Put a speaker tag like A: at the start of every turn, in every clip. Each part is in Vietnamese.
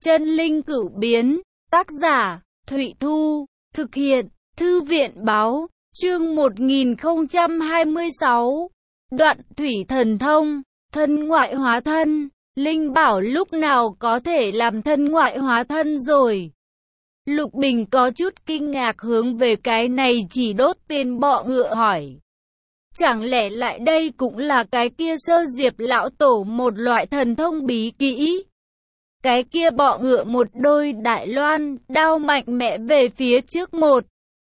A: Chân linh cửu biến, tác giả, Thụy Thu, thực hiện, Thư viện báo, chương 1026, đoạn thủy thần thông, thân ngoại hóa thân, Linh bảo lúc nào có thể làm thân ngoại hóa thân rồi. Lục Bình có chút kinh ngạc hướng về cái này chỉ đốt tên bọ ngựa hỏi. Chẳng lẽ lại đây cũng là cái kia Sơ Diệp lão tổ một loại thần thông bí kỹ? Cái kia bọ ngựa một đôi đại loan, đao mạnh mẽ về phía trước một.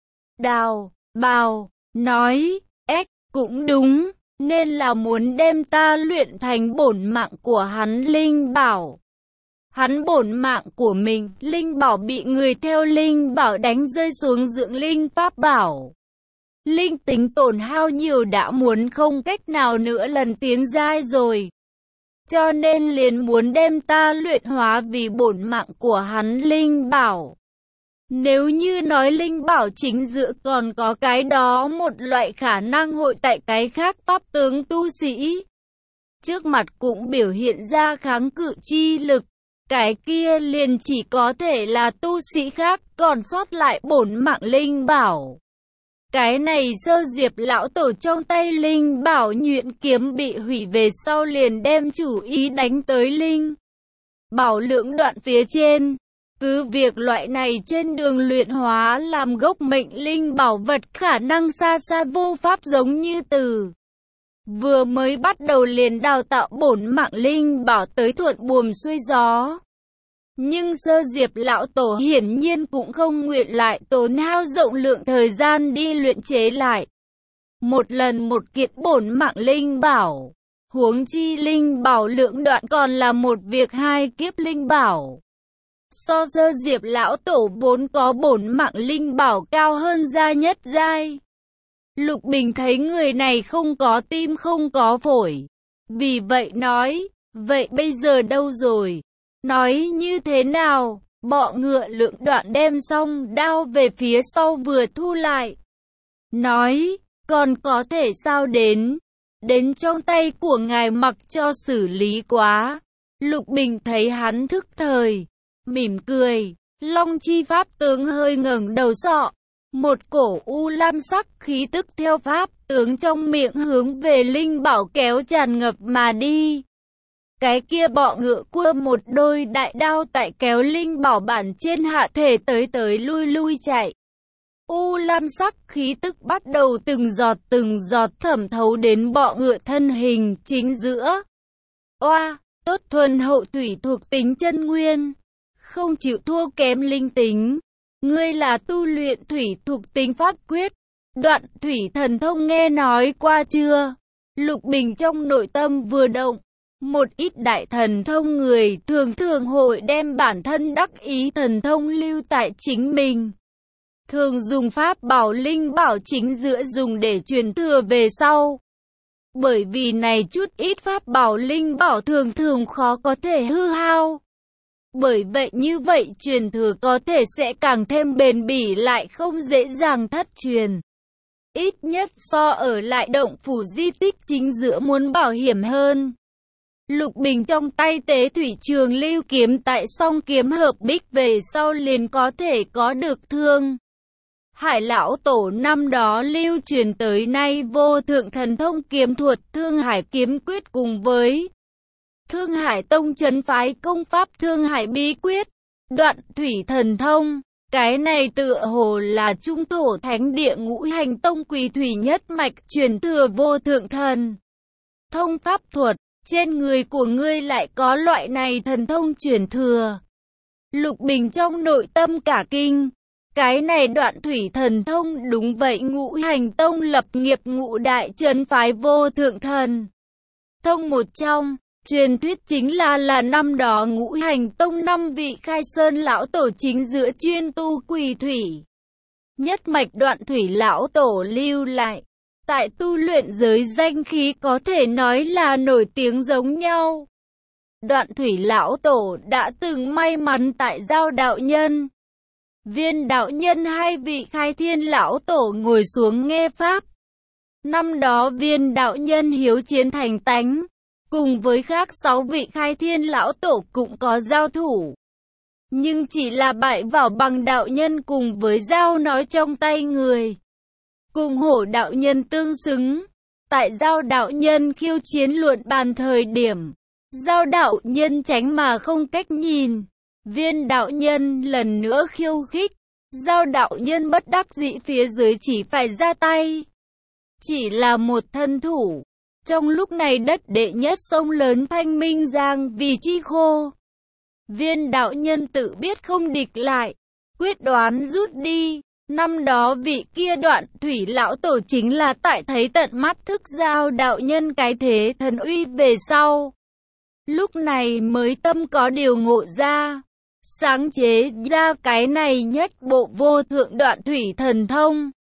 A: Đào, bào, nói, cũng đúng, nên là muốn đem ta luyện thành bổn mạng của hắn linh bảo. Hắn bổn mạng của mình, linh bảo bị người theo linh bảo đánh rơi xuống dưỡng linh pháp bảo. Linh tính tổn hao nhiều đã muốn không cách nào nữa lần tiến giai rồi. Cho nên liền muốn đem ta luyện hóa vì bổn mạng của hắn linh bảo. Nếu như nói linh bảo chính giữa còn có cái đó một loại khả năng hội tại cái khác pháp tướng tu sĩ. Trước mặt cũng biểu hiện ra kháng cự chi lực. Cái kia liền chỉ có thể là tu sĩ khác còn sót lại bổn mạng linh bảo. Cái này Sơ Diệp lão tổ trong tay linh bảo nhuyễn kiếm bị hủy về sau liền đem chủ ý đánh tới linh bảo lưỡng đoạn phía trên. Cứ việc loại này trên đường luyện hóa làm gốc mệnh linh bảo vật khả năng xa xa vô pháp giống như từ vừa mới bắt đầu liền đào tạo bổn mạng linh bảo tới thuận buồm xuôi gió. Nhưng Sơ Diệp lão tổ hiển nhiên cũng không nguyện lại tốn hao rộng lượng thời gian đi luyện chế lại một lần một kiện bổn mạng linh bảo. Huống chi linh bảo lưỡng đoạn còn là một việc hai kiếp linh bảo. So Sơ Diệp lão tổ vốn có bổn mạng linh bảo cao hơn gia nhất giai. Lục Bình thấy người này không có tim không có phổi. Vì vậy nói, vậy bây giờ đâu rồi? Nói như thế nào? Bọ ngựa lưỡng đoạn đem xong đao về phía sau vừa thu lại. Nói, còn có thể sao đến trong tay của ngài mặc cho xử lý quá. Lục Bình thấy hắn thức thời, mỉm cười, Long chi pháp tướng hơi ngẩng đầu sọ. Một cổ u lam sắc khí tức theo pháp tướng trong miệng hướng về linh bảo kéo tràn ngập mà đi. Cái kia bọ ngựa cua một đôi đại đao tại kéo linh bảo bản trên hạ thể tới lui chạy. U lam sắc khí tức bắt đầu từng giọt thẩm thấu đến bọ ngựa thân hình chính giữa. Oa, tốt thuần hậu thủy thuộc tính chân nguyên, không chịu thua kém linh tính. Ngươi là tu luyện thủy thuộc tính pháp quyết, đoạn thủy thần thông nghe nói qua chưa? Lục Bình trong nội tâm vừa động. Một ít đại thần thông người thường hội đem bản thân đắc ý thần thông lưu tại chính mình. Thường dùng pháp bảo linh bảo chính giữa dùng để truyền thừa về sau. Bởi vì này chút ít pháp bảo linh bảo thường khó có thể hư hao. Bởi vậy như vậy truyền thừa có thể sẽ càng thêm bền bỉ lại không dễ dàng thất truyền. Ít nhất so ở lại động phủ di tích chính giữa muốn bảo hiểm hơn. Lục Bình trong tay tế thủy trường lưu kiếm tại song kiếm hợp bích về sau liền có thể có được Thương Hải lão tổ năm đó lưu truyền tới nay vô thượng thần thông kiếm thuật Thương Hải kiếm quyết cùng với Thương Hải tông trấn phái công pháp Thương Hải bí quyết, đoạn thủy thần thông. Cái này tựa hồ là trung thổ thánh địa Ngũ Hành tông quỳ thủy nhất mạch truyền thừa vô thượng thần thông pháp thuật. Trên người của ngươi lại có loại này thần thông truyền thừa. Lục Bình trong nội tâm cả kinh. Cái này đoạn thủy thần thông đúng vậy Ngũ Hành tông lập nghiệp ngũ đại trấn phái vô thượng thần thông một trong. Truyền thuyết chính là năm đó Ngũ Hành tông 5 vị khai sơn lão tổ chính giữa chuyên tu quỳ thủy nhất mạch đoạn thủy lão tổ lưu lại. Tại tu luyện giới danh khí có thể nói là nổi tiếng giống nhau. Đoạn thủy lão tổ đã từng may mắn tại Giao đạo nhân, Viên đạo nhân hai vị khai thiên lão tổ ngồi xuống nghe pháp. Năm đó Viên đạo nhân hiếu chiến thành tánh, cùng với khác 6 vị khai thiên lão tổ cũng có giao thủ. nhưng chỉ là bại vào bằng đạo nhân cùng với dao nói trong tay người. Cùng hổ đạo nhân tương xứng. Tại dao đạo nhân khiêu chiến luận bàn thời điểm, dao đạo nhân tránh mà không cách nhìn. Viên đạo nhân lần nữa khiêu khích. Dao đạo nhân bất đắc dĩ phía dưới chỉ phải ra tay. Chỉ là một thân thủ. Trong lúc này đất đệ nhất sông lớn Thanh Minh Giang vì chi khô. Viên đạo nhân tự biết không địch lại, quyết đoán rút đi. Năm đó vị kia Đoạn Thủy lão tổ chính là tại thấy tận mắt thức dao đạo nhân cái thế thần uy về sau. Lúc này mới tâm có điều ngộ ra, sáng chế ra cái này nhất bộ vô thượng Đoạn Thủy thần thông.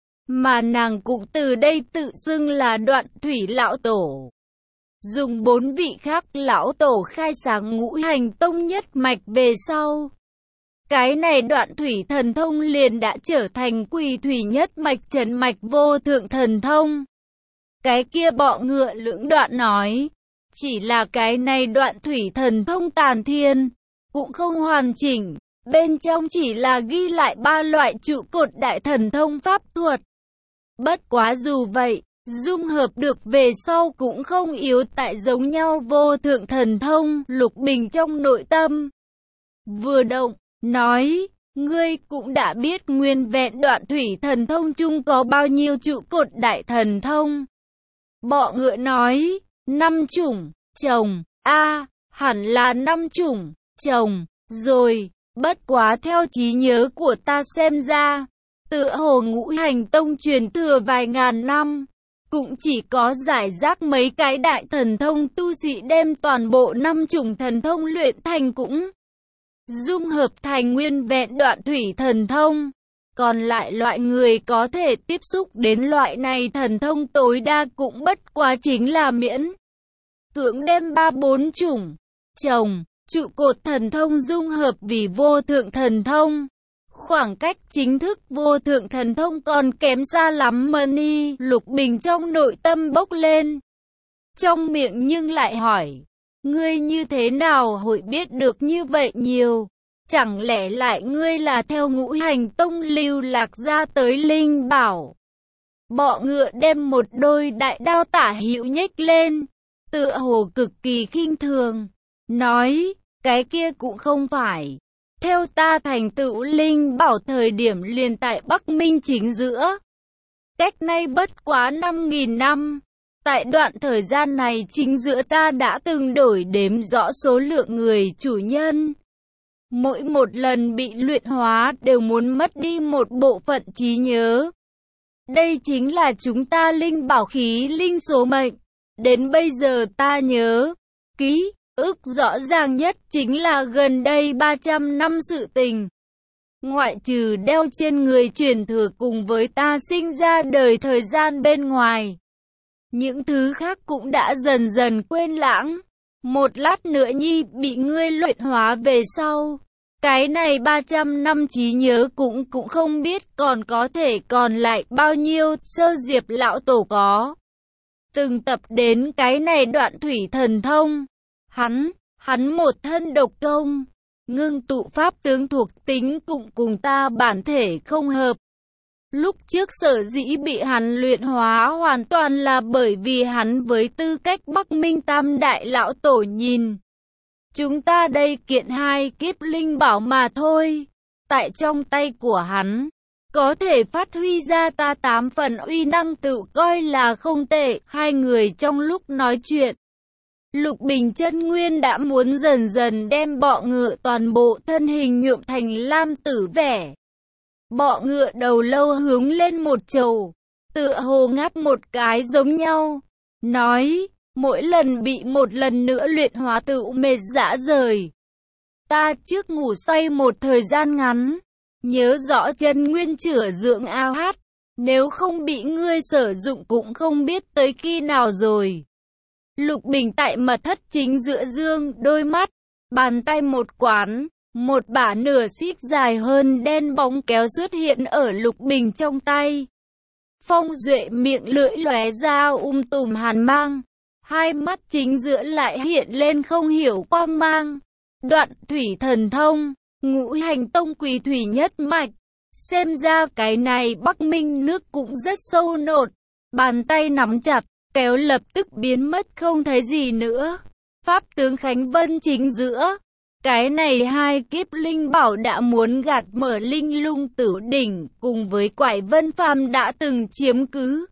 A: Mà nàng cũng từ đây tự xưng là Đoạn Thủy lão tổ. Dùng 4 vị khác lão tổ khai sáng ngũ hành tông nhất mạch về sau. Cái này Đoạn Thủy thần thông liền đã trở thành Quỳ Thủy nhất mạch trấn mạch vô thượng thần thông. Cái kia bọ ngựa lưỡng đoạn nói, chỉ là cái này Đoạn Thủy thần thông tàn thiên, cũng không hoàn chỉnh, bên trong chỉ là ghi lại 3 loại trụ cột đại thần thông pháp thuật. Bất quá dù vậy, dung hợp được về sau cũng không yếu tại giống nhau vô thượng thần thông. Lục Bình trong nội tâm vừa động, nói, ngươi cũng đã biết nguyên vẹn Đoạn Thủy thần thông chung có bao nhiêu trụ cột đại thần thông. Bọ ngựa nói, 5 chủng, chồng, hẳn là 5 chủng, chồng, rồi, bất quá theo trí nhớ của ta xem ra, tựa hồ ngũ hành tông truyền thừa vài ngàn năm, cũng chỉ có giải rác mấy cái đại thần thông tu sĩ đem toàn bộ 5 chủng thần thông luyện thành cũng dung hợp thành nguyên vẹn Đoạn Thủy thần thông. Còn lại loại người có thể tiếp xúc đến loại này thần thông tối đa cũng bất quá chính là miễn cưỡng đem 3-4 chủng chồng trụ cột thần thông dung hợp vì vô thượng thần thông. Khoảng cách chính thức vô thượng thần thông còn kém xa lắm mà ni. Lục Bình trong nội tâm bốc lên, trong miệng nhưng lại hỏi, ngươi như thế nào hội biết được như vậy nhiều? Chẳng lẽ lại ngươi là theo ngũ hành tông lưu lạc ra tới linh bảo? Bọ ngựa đem một đôi đại đao tả hữu nhếch lên, tựa hồ cực kỳ khinh thường, nói, cái kia cũng không phải. Theo ta thành tựu linh bảo thời điểm liền tại Bắc Minh chính giữa. Cách nay bất quá 5.000 năm. Tại đoạn thời gian này chính giữa ta đã từng đổi đếm rõ số lượng người chủ nhân. Mỗi một lần bị luyện hóa đều muốn mất đi một bộ phận trí nhớ. Đây chính là chúng ta linh bảo khí linh số mệnh. Đến bây giờ ta nhớ ký ức rõ ràng nhất chính là gần đây 300 năm sự tình. Ngoại trừ đeo trên người truyền thừa cùng với ta sinh ra đời thời gian bên ngoài, những thứ khác cũng đã dần dần quên lãng. Một lát nữa nhi bị ngươi luyện hóa về sau, cái này 300 năm trí nhớ cũng không biết còn có thể còn lại bao nhiêu. Sơ Diệp lão tổ có từng tập đến cái này Đoạn Thủy thần thông. Hắn một thân độc công, ngưng tụ pháp tướng thuộc tính cùng ta bản thể không hợp. Lúc trước sở dĩ bị hắn luyện hóa hoàn toàn là bởi vì hắn với tư cách Bắc Minh Tam Đại lão tổ nhìn chúng ta đây kiện 2 kiếp linh bảo mà thôi. Tại trong tay của hắn, có thể phát huy ra ta 8 phần uy năng tự coi là không tệ. Hai người trong lúc nói chuyện, Lục Bình chân nguyên đã muốn dần dần đem bọ ngựa toàn bộ thân hình nhuộm thành lam tử vẻ. Bọ ngựa đầu lâu hướng lên một chầu, tựa hồ ngáp một cái giống nhau, nói, mỗi lần bị một lần nữa luyện hóa tự mệt rã rời. Ta trước ngủ say một thời gian ngắn, nhớ rõ chân nguyên chữa dưỡng ao hát, nếu không bị ngươi sử dụng cũng không biết tới khi nào rồi. Lục Bình tại mật thất chính giữa dương đôi mắt, bàn tay một quán, một bả nửa xít dài hơn đen bóng kéo xuất hiện ở Lục Bình trong tay. Phong Duệ miệng lưỡi lóe ra tùm hàn mang, hai mắt chính giữa lại hiện lên không hiểu quang mang. Đoạn Thủy thần thông. Ngũ hành tông quỷ thủy nhất mạch. Xem ra cái này Bắc Minh nước cũng rất sâu nột. Bàn tay nắm chặt, kéo lập tức biến mất không thấy gì nữa. Pháp tướng Khánh Vân chính giữa. Cái này hai kiếp linh bảo đã muốn gạt mở linh lung tử đỉnh, cùng với Quải Vân Phàm đã từng chiếm cứ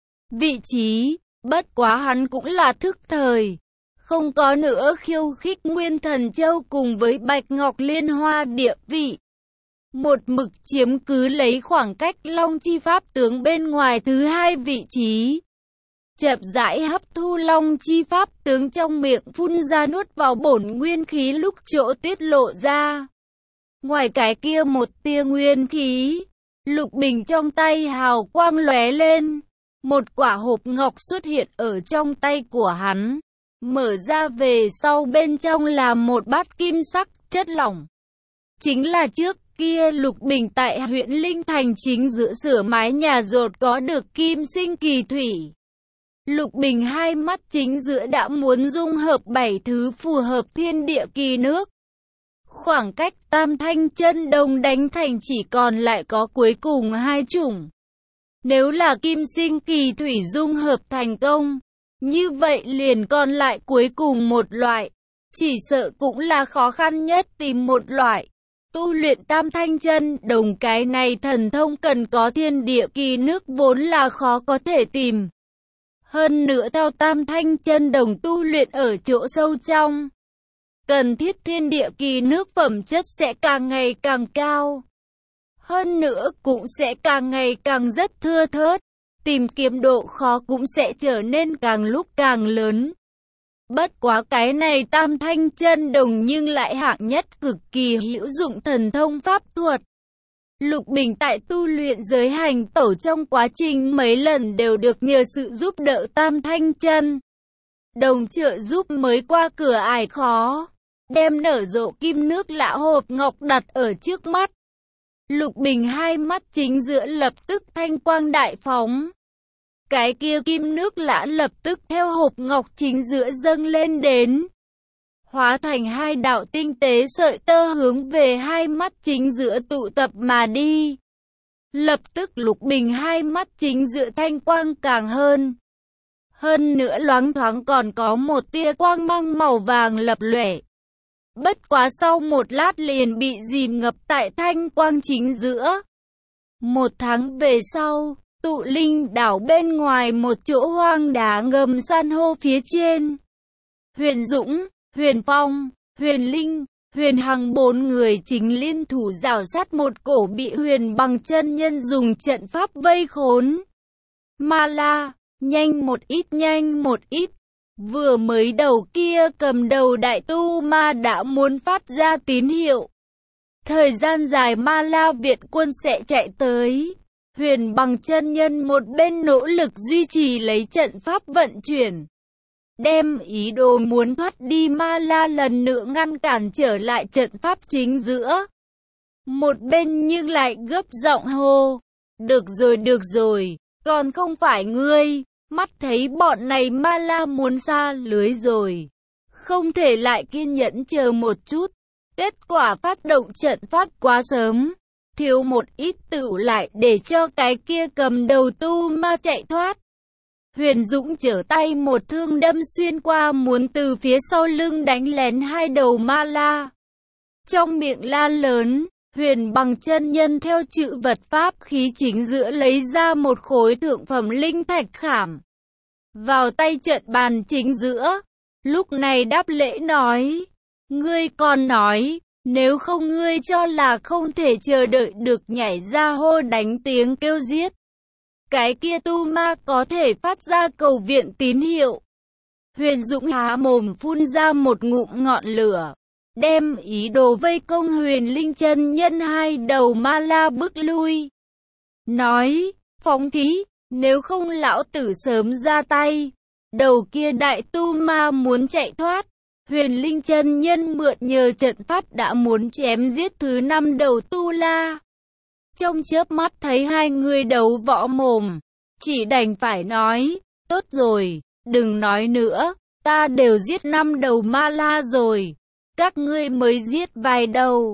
A: vị trí, bất quá hắn cũng là thức thời. Không có nữa khiêu khích Nguyên Thần Châu cùng với Bạch Ngọc Liên Hoa địa vị. Một mực chiếm cứ lấy khoảng cách Long Chi Pháp tướng bên ngoài thứ hai vị trí. Chậm rãi hấp thu Long Chi Pháp tướng trong miệng phun ra nuốt vào bổn nguyên khí lúc chỗ tiết lộ ra. Ngoài cái kia một tia nguyên khí, Lục Bình trong tay hào quang lóe lên. Một quả hộp ngọc xuất hiện ở trong tay của hắn. Mở ra về sau bên trong là một bát kim sắc chất lỏng. Chính là trước kia Lục Bình tại huyện Linh Thành chính giữa sửa mái nhà rột có được kim sinh kỳ thủy. Lục Bình hai mắt chính giữa đã muốn dung hợp 7 thứ phù hợp thiên địa kỳ nước. Khoảng cách Tam Thanh Chân Đồng đánh thành chỉ còn lại có cuối cùng hai chủng. Nếu là kim sinh kỳ thủy dung hợp thành công, như vậy liền còn lại cuối cùng một loại. Chỉ sợ cũng là khó khăn nhất tìm một loại. Tu luyện Tam Thanh Chân Đồng cái này thần thông cần có thiên địa kỳ nước vốn là khó có thể tìm. Hơn nữa theo Tam Thanh Chân Đồng tu luyện ở chỗ sâu trong, cần thiết thiên địa kỳ nước phẩm chất sẽ càng ngày càng cao. Hơn nữa cũng sẽ càng ngày càng rất thưa thớt, tìm kiếm độ khó cũng sẽ trở nên càng lúc càng lớn. Bất quá cái này Tam Thanh Chân Đồng nhưng lại hạng nhất cực kỳ hữu dụng thần thông pháp thuật. Lục Bình tại tu luyện giới hành tẩu trong quá trình mấy lần đều được nhờ sự giúp đỡ Tam Thanh Chân Đồng trợ giúp mới qua cửa ải khó, đem nở rộ kim nước lạ hộp ngọc đặt ở trước mắt. Lục Bình hai mắt chính giữa lập tức thanh quang đại phóng. Cái kia kim nước lạ lập tức theo hộp ngọc chính giữa dâng lên đến, hóa thành hai đạo tinh tế sợi tơ hướng về hai mắt chính giữa tụ tập mà đi. Lập tức Lục Bình hai mắt chính giữa thanh quang càng hơn. Hơn nữa loáng thoáng còn có một tia quang mang màu vàng lập lòe. Bất quá sau một lát liền bị dìm ngập tại thanh quang chính giữa. Một tháng về sau, Tụ Linh đảo bên ngoài một chỗ hoang đá ngầm san hô phía trên, Huyền Dũng, Huyền Phong, Huyền Linh, Huyền Hằng bốn người chính liên thủ rào sát một cổ bị Huyền Bằng chân nhân dùng trận pháp vây khốn. Ma La, nhanh một ít. Vừa mới đầu kia cầm đầu đại tu ma đã muốn phát ra tín hiệu. Thời gian dài Ma La viện quân sẽ chạy tới. Huyền Bằng chân nhân một bên nỗ lực duy trì lấy trận pháp vận chuyển, đem ý đồ muốn thoát đi Ma La lần nữa ngăn cản trở lại trận pháp chính giữa. Một bên nhưng lại gấp giọng hô, được rồi, còn không phải ngươi, mắt thấy bọn này Ma La muốn xa lưới rồi, không thể lại kiên nhẫn chờ một chút. Kết quả phát động trận pháp quá sớm, thiếu một ít tựu lại để cho cái kia cầm đầu tu ma chạy thoát. Huyền Dũng trở tay một thương đâm xuyên qua muốn từ phía sau lưng đánh lén hai đầu Ma La. Trong miệng la lớn, Huyền Bằng chân nhân theo chữ vật pháp khí chính giữa lấy ra một khối thượng phẩm linh thạch khảm, vào tay trận bàn chính giữa. Lúc này đáp lễ nói, ngươi còn nói, nếu không ngươi cho là không thể chờ đợi được nhảy ra hô đánh tiếng kêu giết. Cái kia tu ma có thể phát ra cầu viện tín hiệu. Huyền Dũng há mồm phun ra một ngụm ngọn lửa, đem ý đồ vây công Huyền Linh chân nhân hai đầu Ma La bước lui. Nói, phóng thí, nếu không lão tử sớm ra tay. Đầu kia đại tu ma muốn chạy thoát. Huyền Linh chân nhân mượn nhờ trận pháp đã muốn chém giết thứ 5 đầu tu la. Trong chớp mắt thấy hai người đấu võ mồm, chỉ đành phải nói, tốt rồi, đừng nói nữa, ta đều giết 5 đầu Ma La rồi, các ngươi mới giết vài đầu.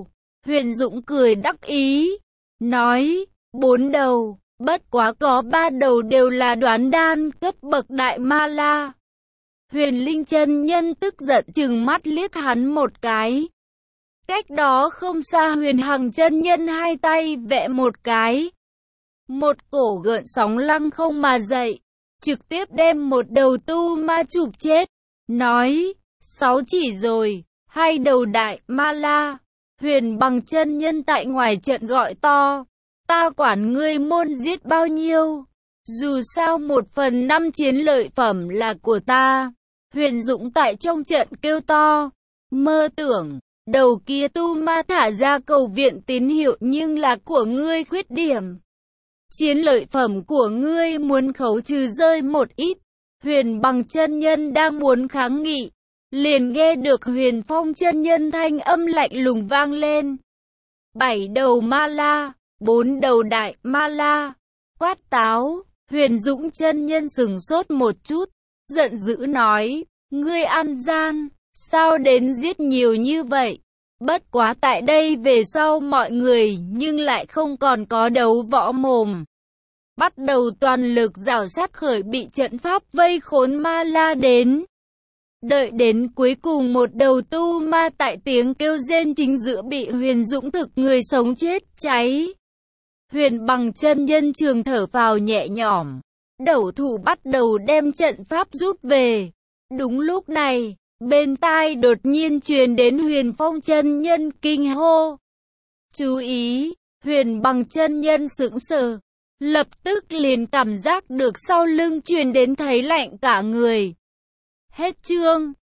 A: Huyền Dũng cười đắc ý, nói, 4 đầu, bất quá có 3 đầu đều là đoán đan cấp bậc đại ma la. Huyền Linh chân nhân tức giận trừng mắt liếc hắn một cái. Cách đó không xa Huyền Hằng chân nhân hai tay vẽ một cái. Một cổ gợn sóng lăng không mà dậy, trực tiếp đem một đầu tu ma chụp chết, nói, 6 chỉ rồi, 2 đầu đại ma la. Huyền Bằng chân nhân tại ngoài trận gọi to, ta quản ngươi môn giết bao nhiêu, dù sao 1/5 chiến lợi phẩm là của ta. Huyền Dũng tại trong trận kêu to, mơ tưởng, đầu kia tu ma thả ra cầu viện tín hiệu nhưng là của ngươi khuyết điểm. Chiến lợi phẩm của ngươi muốn khấu trừ rơi một ít. Huyền Bằng chân nhân đang muốn kháng nghị, liền nghe được Huyền Phong chân nhân thanh âm lạnh lùng vang lên. 7 đầu ma la, 4 đầu đại ma la. Quát táo, Huyền Dũng chân nhân sừng sốt một chút, giận dữ nói, ngươi ăn gian, sao đến giết nhiều như vậy? Bất quá tại đây về sau mọi người nhưng lại không còn có đấu võ mồm. Bắt đầu toàn lực rảo sát khởi bị trận pháp vây khốn ma la đến. Đợi đến cuối cùng một đầu tu ma tại tiếng kêu rên chính giữa bị Huyền Dũng thực người sống chết cháy. Huyền Bằng chân nhân trường thở phào nhẹ nhõm, đẩu thủ bắt đầu đem trận pháp rút về. Đúng lúc này, bên tai đột nhiên truyền đến Huyền Phong chân nhân kinh hô. Chú ý, Huyền Bằng chân nhân sững sờ, lập tức liền cảm giác được sau lưng truyền đến thấy lạnh cả người. Hết chương.